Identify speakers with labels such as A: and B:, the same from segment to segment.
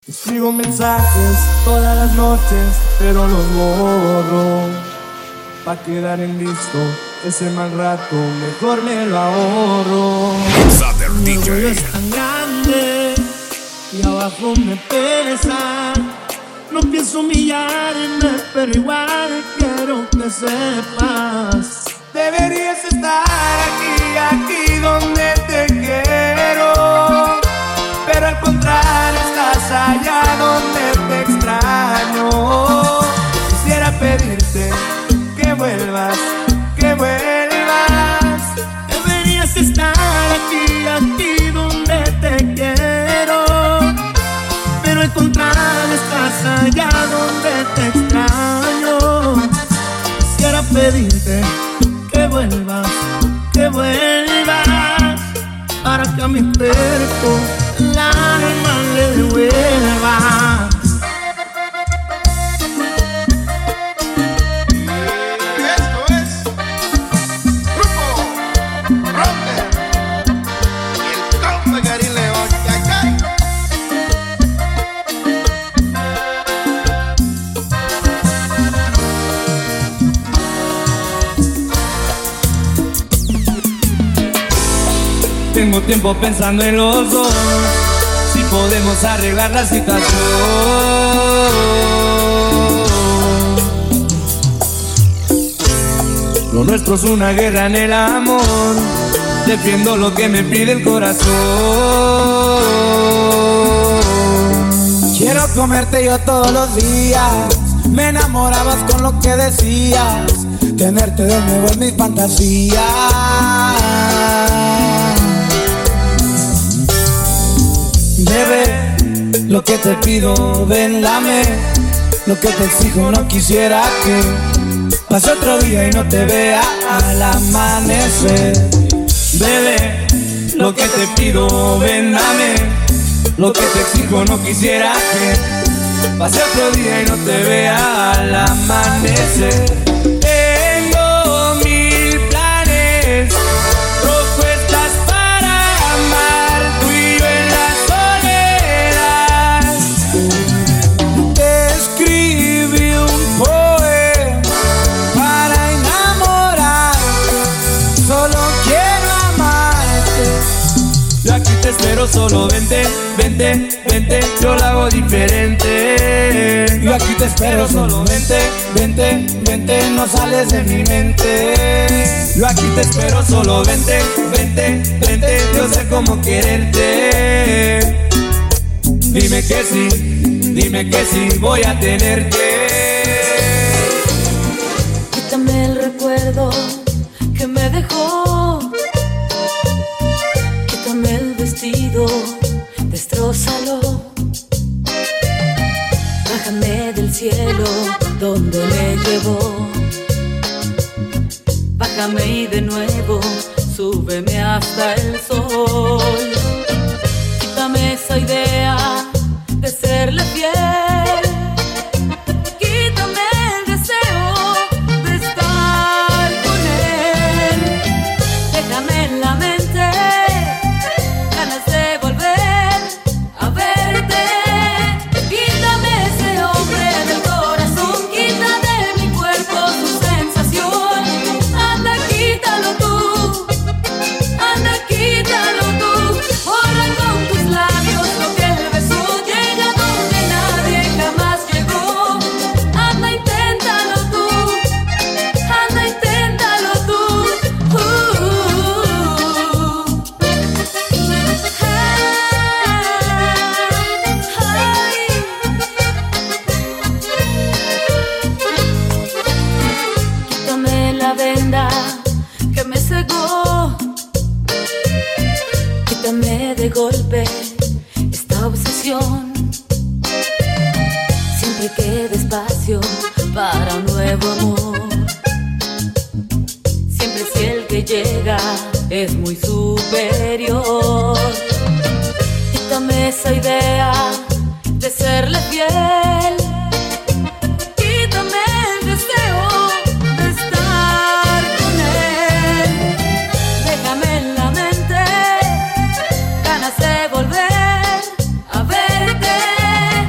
A: Escribo mensajes todas las noches, pero los borro pa' quedar en visto. Ese mal rato mejor me lo ahorro. Mi orgullo es tan grande y abajo me pesa. No pienso humillarme, pero igual quiero que sepas. Deberías estar aquí donde te quiero, pero al contrario estás allá donde te extraño. Quisiera pedirte que vuelvas, que vuelvas. Deberías estar aquí donde te quiero, pero al contrario estás allá donde te extraño. Quisiera pedirte que vuelvas, para que a mi cuerpo el alma le devuelva.
B: Esto es Grupo Romper y el compa Karim León. ¡Yay!
A: Tengo tiempo pensando en los dos, si podemos arreglar la situación. Lo nuestro es una guerra en el amor, defiendo lo que me pide el corazón.
C: Quiero comerte yo todos los días, me enamorabas con lo que decías, tenerte de nuevo en mis fantasías. Bebé, lo que te pido, ven, dame. Lo que te exijo, no quisiera que pase otro día y no te vea al amanecer.
A: Bebé, lo que te pido, ven, dame. Lo que te exijo, no quisiera que pase otro día y no te vea al amanecer. Tengo mil planes, propuestas para amar, tú y yo en la soledad.
C: Te escribí un poema para enamorarte, solo quiero amarte.
A: Yo aquí te espero, solo vente, vente, vente, yo lo hago diferente.
C: Yo aquí te espero, solo vente, vente, vente, no sales de mi mente.
A: Yo aquí te espero, solo vente, vente, vente, yo sé cómo quererte. Dime que sí, voy a tenerte.
D: Quítame el recuerdo que me dejó, quítame el vestido, destrózalo. Bájame del cielo donde me llevó, bájame y de nuevo súbeme hasta el sol. Quítame esa idea de serle fiel, quítame el deseo de estar con él. Déjame en la mente ganas de volver a verte. Quítame ese hombre del corazón, quita de mi cuerpo tu sensación. Anda, quítalo tú, anda, quítalo tú. Borra con tus labios lo que el beso llega donde nadie jamás llegó. Anda, inténtalo tú, anda, inténtalo tú. Quítame la venda que me cegó, quítame de golpe esta obsesión. Siempre queda espacio para un nuevo amor, siempre si el que llega es muy superior. Quítame esa idea de serle fiel, quítame el deseo de estar con él. Déjame en la mente ganas de volver a verte.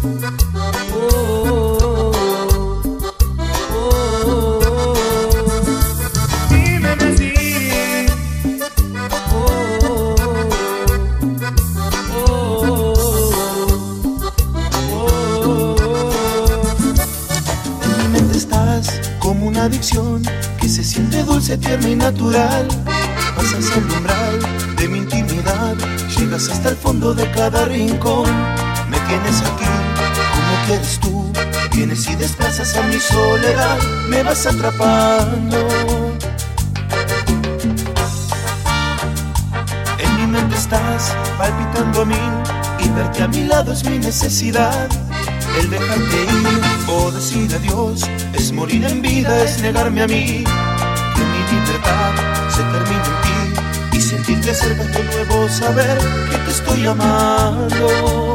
E: Adicción que se siente dulce, tierna y natural. Pasas el umbral de mi intimidad, llegas hasta el fondo de cada rincón. Me tienes aquí como quieres tú, vienes y desplazas a mi soledad, me vas atrapando. En mi mente estás palpitando a mí y verte a mi lado es mi necesidad. El dejarte ir o decir adiós es morir en vida, es negarme a mí. Que mi libertad se termine en ti y sentirte cerca de nuevo, saber que te estoy amando.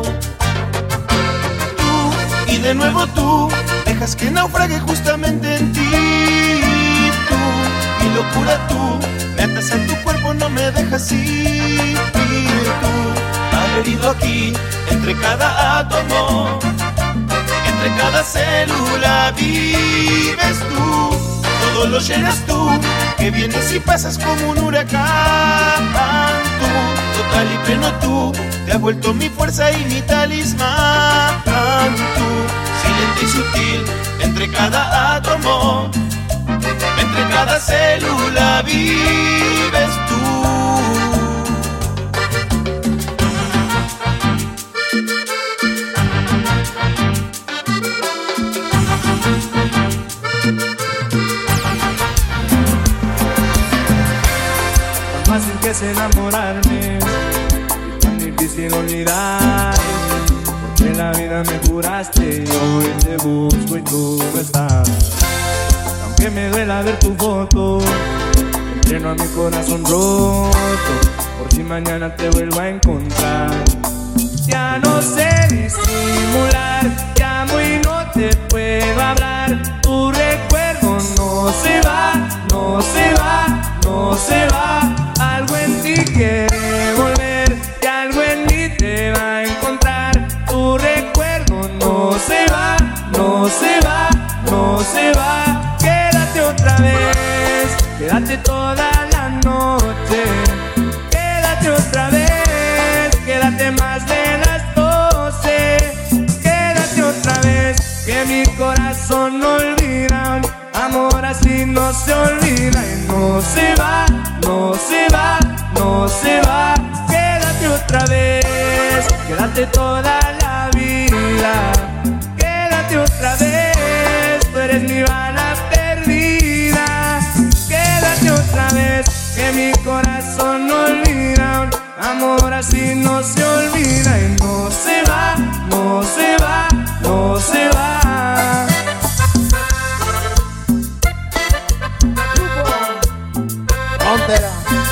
E: Tú y de nuevo tú dejas que naufrague justamente en ti. Tú, mi locura tú, me atas a tu cuerpo, no me dejas ir. Tú, adherido aquí entre cada átomo, entre cada célula vives tú, todo lo llenas tú, que vienes y pasas como un huracán. Tú, total y pleno tú, te has vuelto mi fuerza y mi talismán. Tú, silente y sutil, entre cada átomo, entre cada célula vives tú.
A: Fácil que es enamorarme, y tan difícil olvidar, porque la vida me curaste y hoy te busco y tú no estás. Aunque me duela ver tu foto, entreno a mi corazón roto, por si mañana te vuelvo a encontrar. Ya no sé disimular, llamo y no te puedo hablar, tu recuerdo no se va, no se va, no se va. Algo en ti quiere volver y algo en mí te va a encontrar. Tu recuerdo no se va, no se va, no se va. Quédate otra vez, quédate toda la noche. Quédate otra vez, quédate más de las 12. Quédate otra vez, que mi corazón no olvida. Amor así no se olvida y no se va, no se va, no se va. Quédate otra vez, quédate toda la vida. Quédate otra vez, tú eres mi bala perdida. Quédate otra vez, que mi corazón no olvida. Amor así no se olvida y no se va, no se va, no se va.
B: Frontera.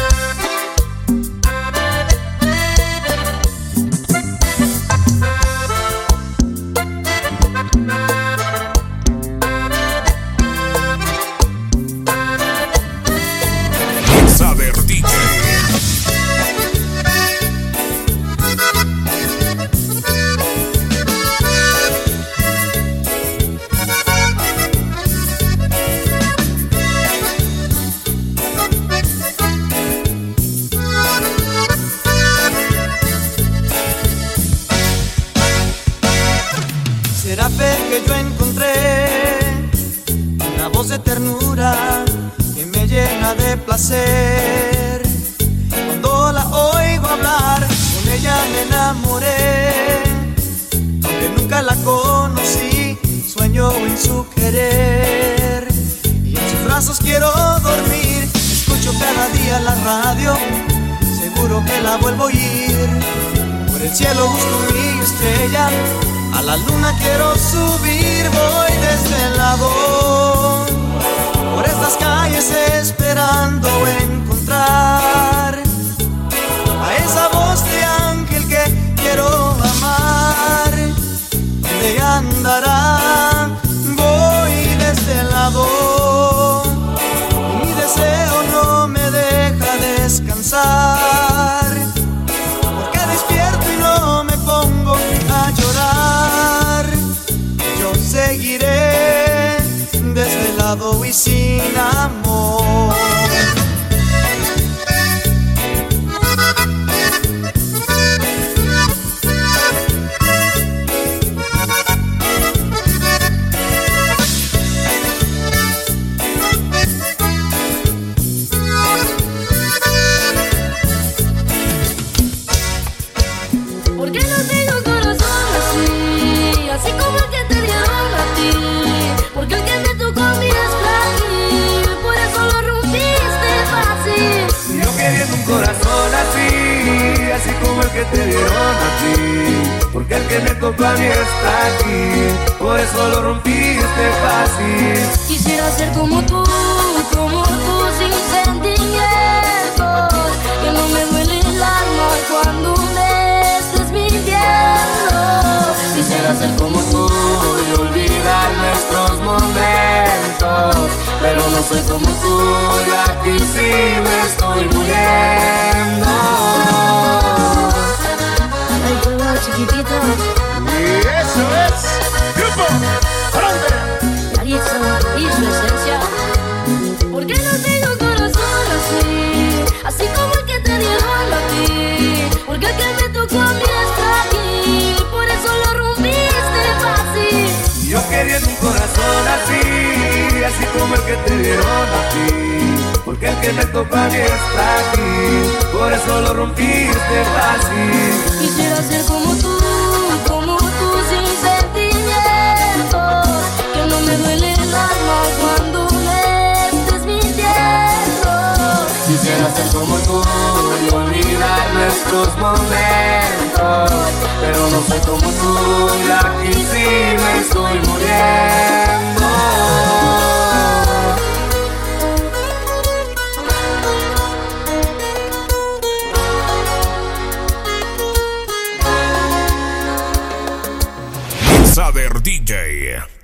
C: Será fe que yo encontré una voz de ternura que me llena de placer. Cuando la oigo hablar, con ella me enamoré. Aunque nunca la conocí, sueño en su querer. Y en sus brazos quiero dormir. Escucho cada día la radio, seguro que la vuelvo a oír. Por el cielo busco mi estrella, a la luna quiero subir, voy desde la voz, por estas calles esperando encontrar a esa voz de ángel que quiero amar. ¿Dónde andará? Voy desde la voz, y mi deseo no me deja descansar, porque despierto y no me pongo a llorar.
A: te dieron a ti, porque el que me tocó a mí está aquí, por eso lo rompiste fácil.
D: Quisiera ser como tú sin sentimientos, que no me duele el alma cuando me estés mintiendo.
A: Quisiera ser como tú y olvidar nuestros momentos, pero no soy como tú y aquí sí me estoy muriendo.
D: Ay, fuego chiquitito.
E: Y eso es Grupo Frontera.
D: Yaritza y su esencia. ¿Por qué no tengo corazón así como el que te dieron a ti? Porque el que me tocó a mí está aquí, por eso lo rompiste fácil.
A: Yo queriendo un corazón así como el que te dieron a ti, porque el que me tocó a mí está aquí, por eso lo rompiste fácil.
D: Quisiera ser como tú sin sentimientos, que no me duele el alma cuando me estés mintiendo.
A: Quisiera ser como tú y olvidar nuestros momentos, pero no soy como tú y aquí sí me estoy muriendo.
F: Saber DJ.